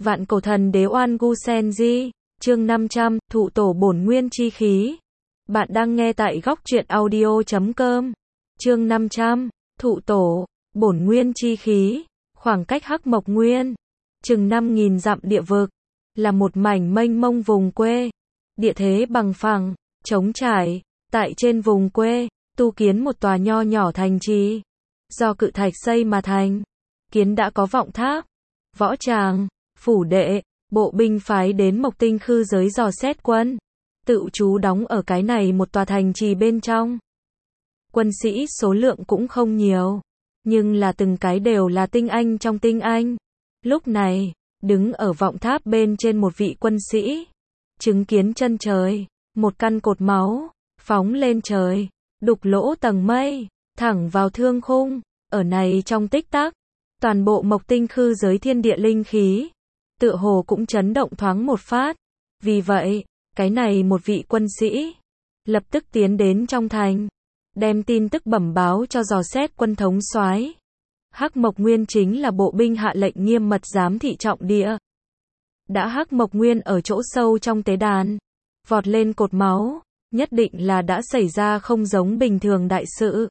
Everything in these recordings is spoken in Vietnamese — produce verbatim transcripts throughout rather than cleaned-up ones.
Vạn cổ thần đế Oan Gu Sen Di, chương năm trăm, thụ tổ bổn nguyên chi khí. Bạn đang nghe tại góc truyện audio chấm com. Chương năm trăm, thụ tổ, bổn nguyên chi khí. Khoảng cách Hắc Mộc Nguyên, chừng năm nghìn dặm địa vực, là một mảnh mênh mông vùng quê. Địa thế bằng phẳng, trống trải, tại trên vùng quê, tu kiến một tòa nho nhỏ thành trì. Do cự thạch xây mà thành. Kiến đã có vọng tháp, võ tràng, phủ đệ, bộ binh phái đến Mộc Tinh Khư giới dò xét quân. Tự trú đóng ở cái này một tòa thành trì bên trong. Quân sĩ số lượng cũng không nhiều, nhưng là từng cái đều là tinh anh trong tinh anh. Lúc này, đứng ở vọng tháp bên trên một vị quân sĩ, chứng kiến chân trời, một căn cột máu, phóng lên trời, đục lỗ tầng mây, thẳng vào thương khung. Ở này trong tích tắc, toàn bộ Mộc Tinh Khư giới thiên địa linh khí, tựa hồ cũng chấn động thoáng một phát. Vì vậy, cái này một vị quân sĩ, lập tức tiến đến trong thành, đem tin tức bẩm báo cho dò xét quân thống soái. Hắc Mộc Nguyên chính là bộ binh hạ lệnh nghiêm mật giám thị trọng địa. Đã Hắc Mộc Nguyên ở chỗ sâu trong tế đàn, vọt lên cột máu, nhất định là đã xảy ra không giống bình thường đại sự.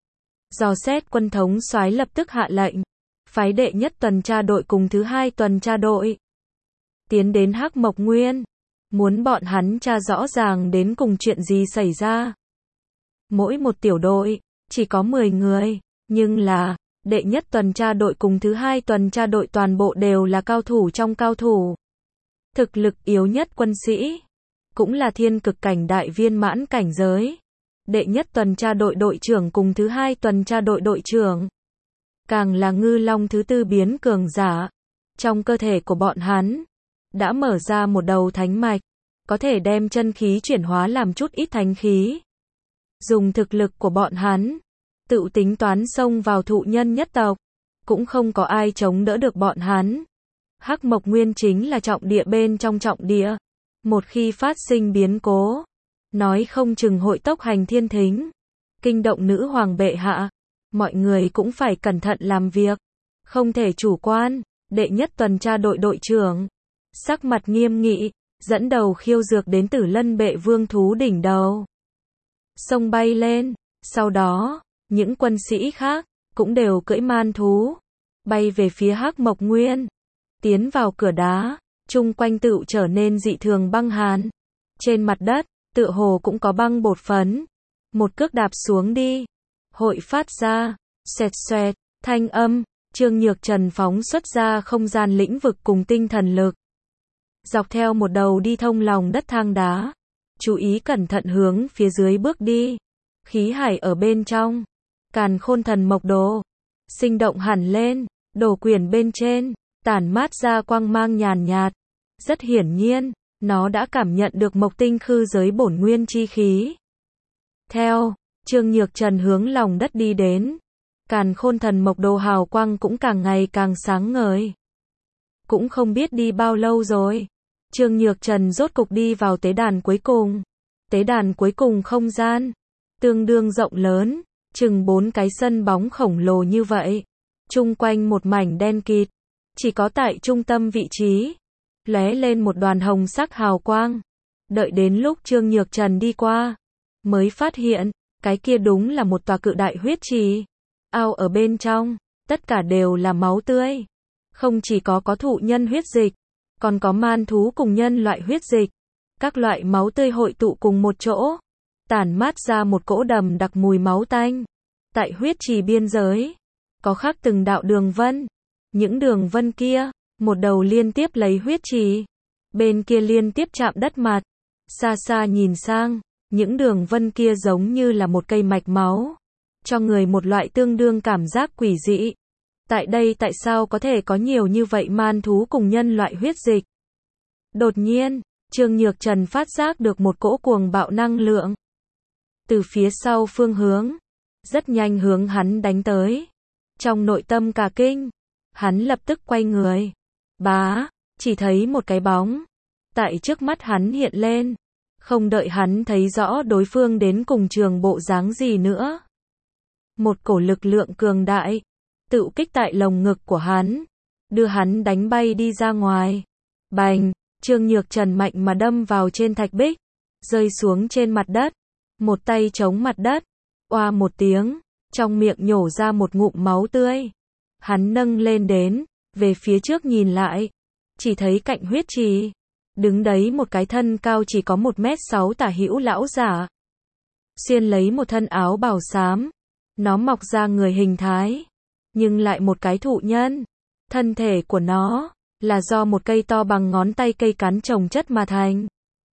Dò xét quân thống soái lập tức hạ lệnh, phái đệ nhất tuần tra đội cùng thứ hai tuần tra đội tiến đến Hắc Mộc Nguyên, muốn bọn hắn tra rõ ràng đến cùng chuyện gì xảy ra. Mỗi một tiểu đội chỉ có mười người, nhưng là đệ nhất tuần tra đội cùng thứ hai tuần tra đội toàn bộ đều là cao thủ trong cao thủ. Thực lực yếu nhất quân sĩ cũng là thiên cực cảnh đại viên mãn cảnh giới. Đệ nhất tuần tra đội đội trưởng cùng thứ hai tuần tra đội đội trưởng càng là ngư long thứ tư biến cường giả. Trong cơ thể của bọn hắn đã mở ra một đầu thánh mạch, có thể đem chân khí chuyển hóa làm chút ít thánh khí. Dùng thực lực của bọn hắn, tự tính toán xông vào thụ nhân nhất tộc, cũng không có ai chống đỡ được bọn hắn. Hắc Mộc Nguyên chính là trọng địa bên trong trọng địa. Một khi phát sinh biến cố, nói không chừng hội tốc hành thiên thính, kinh động nữ hoàng bệ hạ. Mọi người cũng phải cẩn thận làm việc, không thể chủ quan. Đệ nhất tuần tra đội đội trưởng, sắc mặt nghiêm nghị, dẫn đầu khiêu dược đến Tử Lân bệ vương thú đỉnh đầu. Sông bay lên, sau đó, những quân sĩ khác, cũng đều cưỡi man thú, bay về phía Hắc Mộc Nguyên. Tiến vào cửa đá, chung quanh tựu trở nên dị thường băng hàn. Trên mặt đất, tựa hồ cũng có băng bột phấn. Một cước đạp xuống đi, hội phát ra, xoẹt xoẹt, thanh âm. Trương Nhược Trần phóng xuất ra không gian lĩnh vực cùng tinh thần lực. Dọc theo một đầu đi thông lòng đất thang đá. Chú ý cẩn thận hướng phía dưới bước đi. Khí hải ở bên trong. Càn Khôn Thần Mộc Đồ. Sinh động hẳn lên. Đồ quyển bên trên. Tản mát ra quang mang nhàn nhạt. Rất hiển nhiên, nó đã cảm nhận được Mộc Tinh Khư giới bổn nguyên chi khí. Theo Trương Nhược Trần hướng lòng đất đi đến. Càn Khôn Thần Mộc Đồ hào quang cũng càng ngày càng sáng ngời. Cũng không biết đi bao lâu rồi, Trương Nhược Trần rốt cục đi vào tế đàn cuối cùng. Tế đàn cuối cùng không gian tương đương rộng lớn, chừng bốn cái sân bóng khổng lồ như vậy. Chung quanh một mảnh đen kịt, chỉ có tại trung tâm vị trí lóe lên một đoàn hồng sắc hào quang. Đợi đến lúc Trương Nhược Trần đi qua, mới phát hiện, cái kia đúng là một tòa cự đại huyết trì. Ao ở bên trong, tất cả đều là máu tươi. Không chỉ có có thụ nhân huyết dịch, còn có man thú cùng nhân loại huyết dịch. Các loại máu tươi hội tụ cùng một chỗ, tản mát ra một cỗ đầm đặc mùi máu tanh. Tại huyết trì biên giới, có khắc từng đạo đường vân. Những đường vân kia, một đầu liên tiếp lấy huyết trì, bên kia liên tiếp chạm đất mặt. Xa xa nhìn sang, những đường vân kia giống như là một cây mạch máu, cho người một loại tương đương cảm giác quỷ dị. Tại đây tại sao có thể có nhiều như vậy man thú cùng nhân loại huyết dịch? Đột nhiên, Trương Nhược Trần phát giác được một cỗ cuồng bạo năng lượng. Từ phía sau phương hướng, rất nhanh hướng hắn đánh tới. Trong nội tâm cả kinh, hắn lập tức quay người. Bá, chỉ thấy một cái bóng tại trước mắt hắn hiện lên. Không đợi hắn thấy rõ đối phương đến cùng trường bộ dáng gì nữa, một cổ lực lượng cường đại tự kích tại lồng ngực của hắn. đưa hắn đánh bay đi ra ngoài. Bành, Trương Nhược Trần mạnh mà đâm vào trên thạch bích, rơi xuống trên mặt đất, một tay chống mặt đất, oa một tiếng, trong miệng nhổ ra một ngụm máu tươi. Hắn nâng lên đến, về phía trước nhìn lại, chỉ thấy cạnh huyết trì, đứng đấy một cái thân cao chỉ có một mét sáu tả hữu lão giả. Xuyên lấy một thân áo bào xám, nó mọc ra người hình thái, nhưng lại một cái thụ nhân. Thân thể của nó là do một cây to bằng ngón tay cây cắn chồng chất mà thành.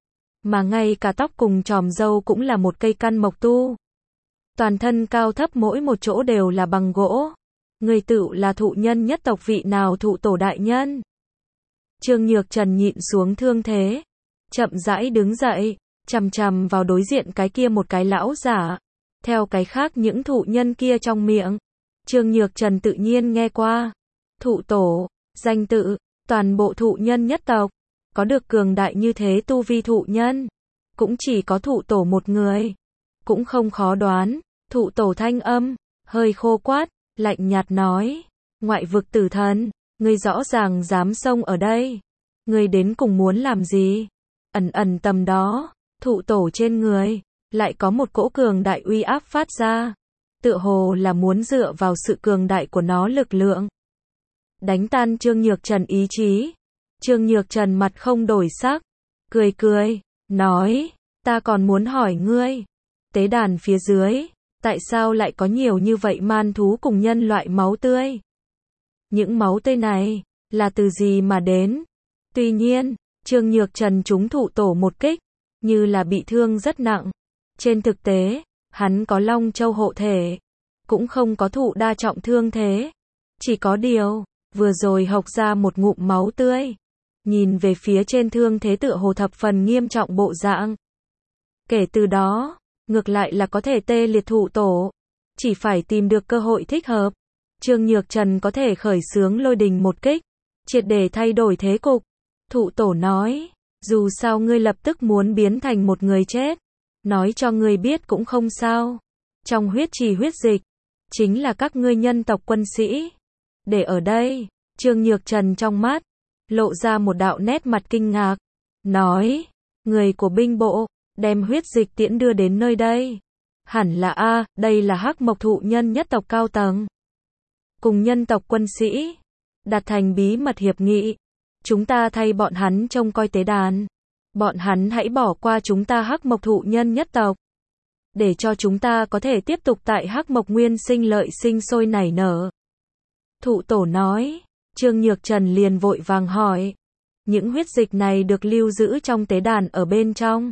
Mà ngay cả tóc cùng chòm râu cũng là một cây căn mộc tu. Toàn thân cao thấp mỗi một chỗ đều là bằng gỗ. Người tựu là thụ nhân nhất tộc vị nào thụ tổ đại nhân. Trương Nhược Trần nhịn xuống thương thế, chậm rãi đứng dậy, chằm chằm vào đối diện cái kia một cái lão giả. Theo cái khác những thụ nhân kia trong miệng, Trương Nhược Trần tự nhiên nghe qua. Thụ tổ, danh tự, toàn bộ thụ nhân nhất tộc, có được cường đại như thế tu vi thụ nhân, cũng chỉ có thụ tổ một người. Cũng không khó đoán, thụ tổ thanh âm, hơi khô quát, lạnh nhạt nói, ngoại vực tử thần, ngươi rõ ràng dám xông ở đây. Ngươi đến cùng muốn làm gì? Ẩn ẩn tầm đó, thụ tổ trên người, lại có một cỗ cường đại uy áp phát ra. Tựa hồ là muốn dựa vào sự cường đại của nó lực lượng. Đánh tan Trương Nhược Trần ý chí. Trương Nhược Trần mặt không đổi sắc, cười cười, nói, ta còn muốn hỏi ngươi, tế đàn phía dưới, tại sao lại có nhiều như vậy man thú cùng nhân loại máu tươi? Những máu tươi này, là từ gì mà đến? Tuy nhiên, Trương Nhược Trần trúng thụ tổ một kích, như là bị thương rất nặng. Trên thực tế, hắn có Long Châu hộ thể, cũng không có thụ đa trọng thương thế. Chỉ có điều, vừa rồi hộc ra một ngụm máu tươi. Nhìn về phía trên thương thế tựa hồ thập phần nghiêm trọng bộ dạng. Kể từ đó, ngược lại là có thể tê liệt thụ tổ. Chỉ phải tìm được cơ hội thích hợp. Trương Nhược Trần có thể khởi xướng lôi đình một kích, triệt để thay đổi thế cục. Thụ tổ nói, dù sao ngươi lập tức muốn biến thành một người chết, nói cho ngươi biết cũng không sao. Trong huyết trì huyết dịch, chính là các ngươi nhân tộc quân sĩ. Để ở đây, Trương Nhược Trần trong mắt, lộ ra một đạo nét mặt kinh ngạc, nói, người của binh bộ, đem huyết dịch tiễn đưa đến nơi đây. Hẳn là a, đây là hắc mộc thụ nhân nhất tộc cao tầng. Cùng nhân tộc quân sĩ, đạt thành bí mật hiệp nghị. Chúng ta thay bọn hắn trông coi tế đàn. Bọn hắn hãy bỏ qua chúng ta hắc mộc thụ nhân nhất tộc. Để cho chúng ta có thể tiếp tục tại hắc mộc nguyên sinh lợi sinh sôi nảy nở. Thụ tổ nói, Trương Nhược Trần liền vội vàng hỏi. Những huyết dịch này được lưu giữ trong tế đàn ở bên trong.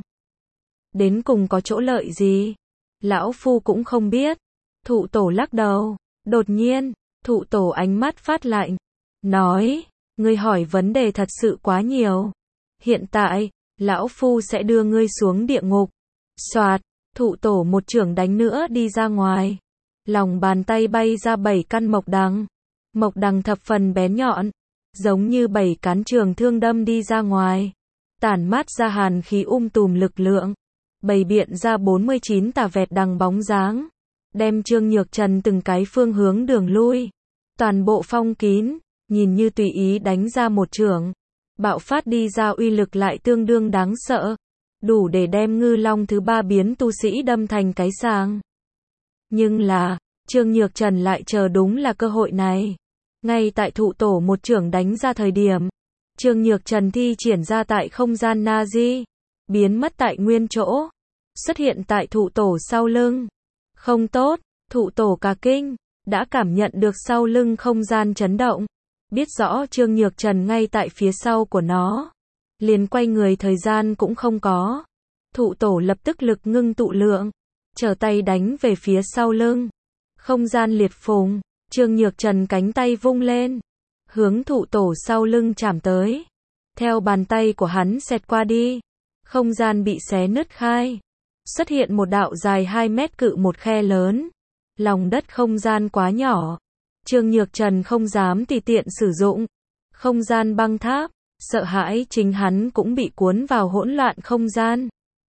Đến cùng có chỗ lợi gì? Lão Phu cũng không biết. Thụ tổ lắc đầu. Đột nhiên, thụ tổ ánh mắt phát lạnh. Nói, ngươi hỏi vấn đề thật sự quá nhiều. Hiện tại, Lão Phu sẽ đưa ngươi xuống địa ngục. Soạt, thụ tổ một chưởng đánh nữa đi ra ngoài. Lòng bàn tay bay ra bảy căn mộc đằng. Mộc đằng thập phần bén nhọn, giống như bảy cán trường thương đâm đi ra ngoài. Tản mát ra hàn khí um tùm lực lượng. Bày biện ra bốn mươi chín tà vẹt đằng bóng dáng. Đem Trương Nhược Trần từng cái phương hướng đường lui. Toàn bộ phong kín, nhìn như tùy ý đánh ra một chưởng. Bạo phát đi ra uy lực lại tương đương đáng sợ. Đủ để đem ngư long thứ ba biến tu sĩ đâm thành cái sàng. Nhưng là, Trương Nhược Trần lại chờ đúng là cơ hội này. Ngay tại thụ tổ một chưởng đánh ra thời điểm, Trương Nhược Trần thi triển ra tại không gian Nazi, biến mất tại nguyên chỗ, xuất hiện tại thụ tổ sau lưng. Không tốt, thụ tổ cả kinh, đã cảm nhận được sau lưng không gian chấn động, biết rõ Trương Nhược Trần ngay tại phía sau của nó, liền quay người thời gian cũng không có. Thụ tổ lập tức lực ngưng tụ lượng, trở tay đánh về phía sau lưng. Không gian liệt phùng, Trương Nhược Trần cánh tay vung lên, hướng thụ tổ sau lưng chạm tới. Theo bàn tay của hắn xẹt qua đi, không gian bị xé nứt khai. Xuất hiện một đạo dài hai mét cự một khe lớn. Lòng đất không gian quá nhỏ. Trương Nhược Trần không dám tùy tiện sử dụng. Không gian băng tháp, sợ hãi chính hắn cũng bị cuốn vào hỗn loạn không gian.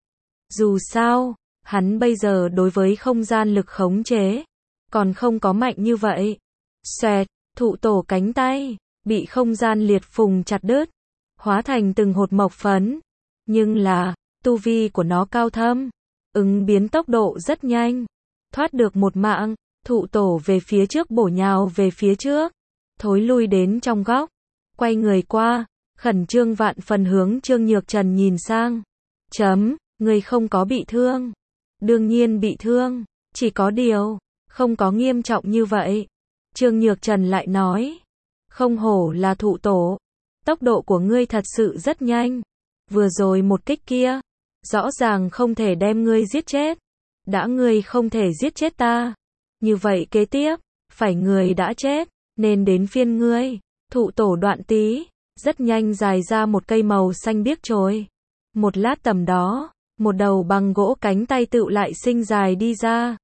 Dù sao, hắn bây giờ đối với không gian lực khống chế, còn không có mạnh như vậy. Xoẹt, thụ tổ cánh tay, bị không gian liệt phùng chặt đứt, hóa thành từng hột mộc phấn. Nhưng là, tu vi của nó cao thâm, ứng biến tốc độ rất nhanh, thoát được một mạng, thụ tổ về phía trước bổ nhào về phía trước, thối lui đến trong góc, quay người qua, khẩn trương vạn phần hướng Trương Nhược Trần nhìn sang. Chấm, người không có bị thương. Đương nhiên bị thương, chỉ có điều, không có nghiêm trọng như vậy. Trương Nhược Trần lại nói, không hổ là thụ tổ, tốc độ của ngươi thật sự rất nhanh. Vừa rồi một kích kia, rõ ràng không thể đem ngươi giết chết. Đã ngươi không thể giết chết ta, như vậy kế tiếp, phải người đã chết, nên đến phiên ngươi. Thụ tổ đoạn tí, rất nhanh dài ra một cây màu xanh biếc chồi. Một lát tầm đó, một đầu bằng gỗ cánh tay tựu lại sinh dài đi ra.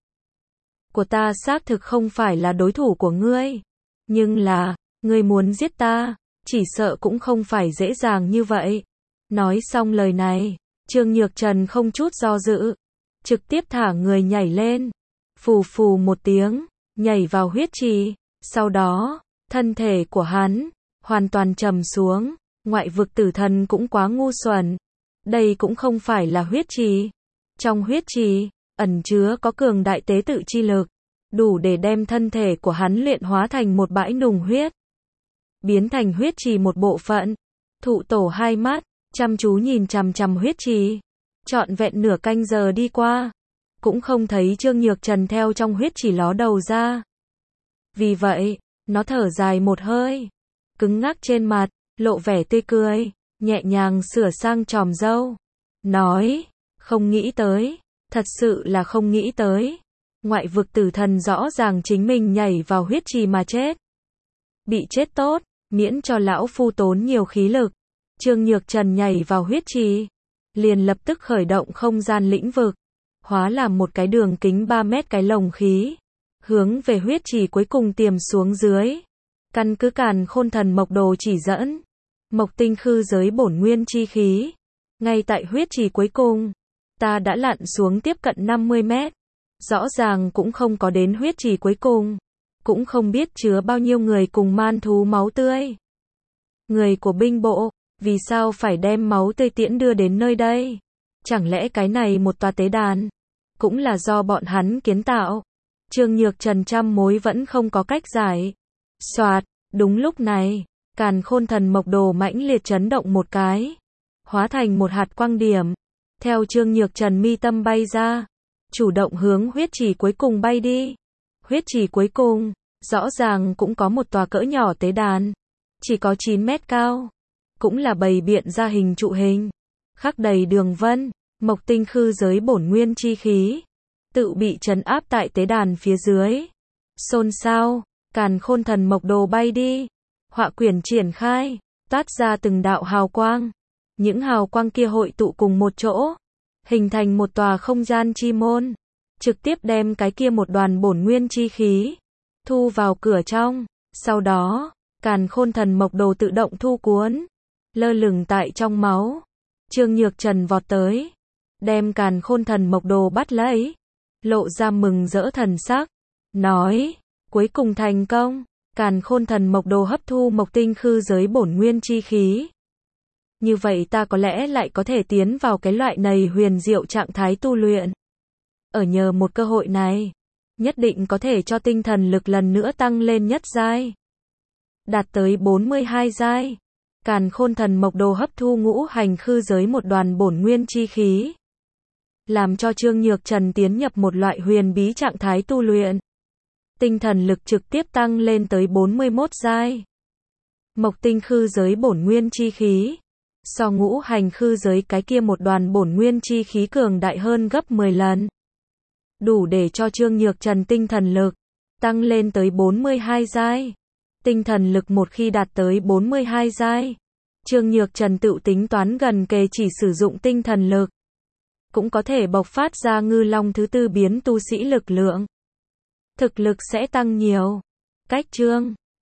Của ta xác thực không phải là đối thủ của ngươi, nhưng là, ngươi muốn giết ta, chỉ sợ cũng không phải dễ dàng như vậy. Nói xong lời này, Trương Nhược Trần không chút do dự, trực tiếp thả người nhảy lên, phù phù một tiếng, nhảy vào huyết trì, sau đó, thân thể của hắn, hoàn toàn trầm xuống, ngoại vực tử thần cũng quá ngu xuẩn. Đây cũng không phải là huyết trì. Trong huyết trì, ẩn chứa có cường đại tế tự chi lực, đủ để đem thân thể của hắn luyện hóa thành một bãi nùng huyết. Biến thành huyết trì một bộ phận, thụ tổ hai mắt, chăm chú nhìn chằm chằm huyết trì. Trọn vẹn nửa canh giờ đi qua, cũng không thấy Trương Nhược Trần theo trong huyết trì ló đầu ra. Vì vậy, nó thở dài một hơi, cứng ngắc trên mặt, lộ vẻ tươi cười, nhẹ nhàng sửa sang chòm râu, nói, không nghĩ tới, thật sự là không nghĩ tới. Ngoại vực tử thần rõ ràng chính mình nhảy vào huyết trì mà chết. Bị chết tốt, miễn cho lão phu tốn nhiều khí lực. Trương Nhược Trần nhảy vào huyết trì, liền lập tức khởi động không gian lĩnh vực, hóa làm một cái đường kính ba mét cái lồng khí, hướng về huyết trì cuối cùng tiềm xuống dưới. Căn cứ Càn Khôn Thần Mộc Đồ chỉ dẫn, Mộc Tinh Khư giới bổn nguyên chi khí, ngay tại huyết trì cuối cùng, ta đã lặn xuống tiếp cận năm mươi mét, rõ ràng cũng không có đến huyết trì cuối cùng, cũng không biết chứa bao nhiêu người cùng man thú máu tươi. Người của binh bộ, vì sao phải đem máu tươi tiễn đưa đến nơi đây? Chẳng lẽ cái này một tòa tế đàn, cũng là do bọn hắn kiến tạo? Trương Nhược Trần trăm mối vẫn không có cách giải. Soạt, đúng lúc này, Càn Khôn Thần Mộc Đồ mãnh liệt chấn động một cái, hóa thành một hạt quang điểm, theo Trương Nhược Trần mi tâm bay ra, chủ động hướng huyết trì cuối cùng bay đi. Huyết trì cuối cùng, rõ ràng cũng có một tòa cỡ nhỏ tế đàn, chỉ có chín mét cao, cũng là bày biện ra hình trụ hình, khắc đầy đường vân, Mộc Tinh Khư giới bổn nguyên chi khí, tự bị trấn áp tại tế đàn phía dưới. Xôn xao, Càn Khôn Thần Mộc Đồ bay đi, họa quyển triển khai, toát ra từng đạo hào quang. Những hào quang kia hội tụ cùng một chỗ, hình thành một tòa không gian chi môn, trực tiếp đem cái kia một đoàn bổn nguyên chi khí thu vào cửa trong. Sau đó, Càn Khôn Thần Mộc Đồ tự động thu cuốn, lơ lửng tại trong máu. Trương Nhược Trần vọt tới, đem Càn Khôn Thần Mộc Đồ bắt lấy, lộ ra mừng rỡ thần sắc, nói, cuối cùng thành công. Càn Khôn Thần Mộc Đồ hấp thu Mộc Tinh Khư giới bổn nguyên chi khí. Như vậy ta có lẽ lại có thể tiến vào cái loại này huyền diệu trạng thái tu luyện. Ở nhờ một cơ hội này, nhất định có thể cho tinh thần lực lần nữa tăng lên nhất giai, đạt tới bốn mươi hai giai. Càn Khôn Thần Mộc Đồ hấp thu ngũ hành khư giới một đoàn bổn nguyên chi khí, làm cho Trương Nhược Trần tiến nhập một loại huyền bí trạng thái tu luyện. Tinh thần lực trực tiếp tăng lên tới bốn mươi mốt giai. Mộc Tinh Khư giới bổn nguyên chi khí, so ngũ hành khư giới cái kia một đoàn bổn nguyên chi khí cường đại hơn gấp mười lần. Đủ để cho Trương Nhược Trần tinh thần lực tăng lên tới bốn mươi hai giai. Tinh thần lực một khi đạt tới bốn mươi hai giai, Trương Nhược Trần tự tính toán gần kề chỉ sử dụng tinh thần lực, cũng có thể bộc phát ra ngư long thứ tư biến tu sĩ lực lượng. Thực lực sẽ tăng nhiều. Cách chương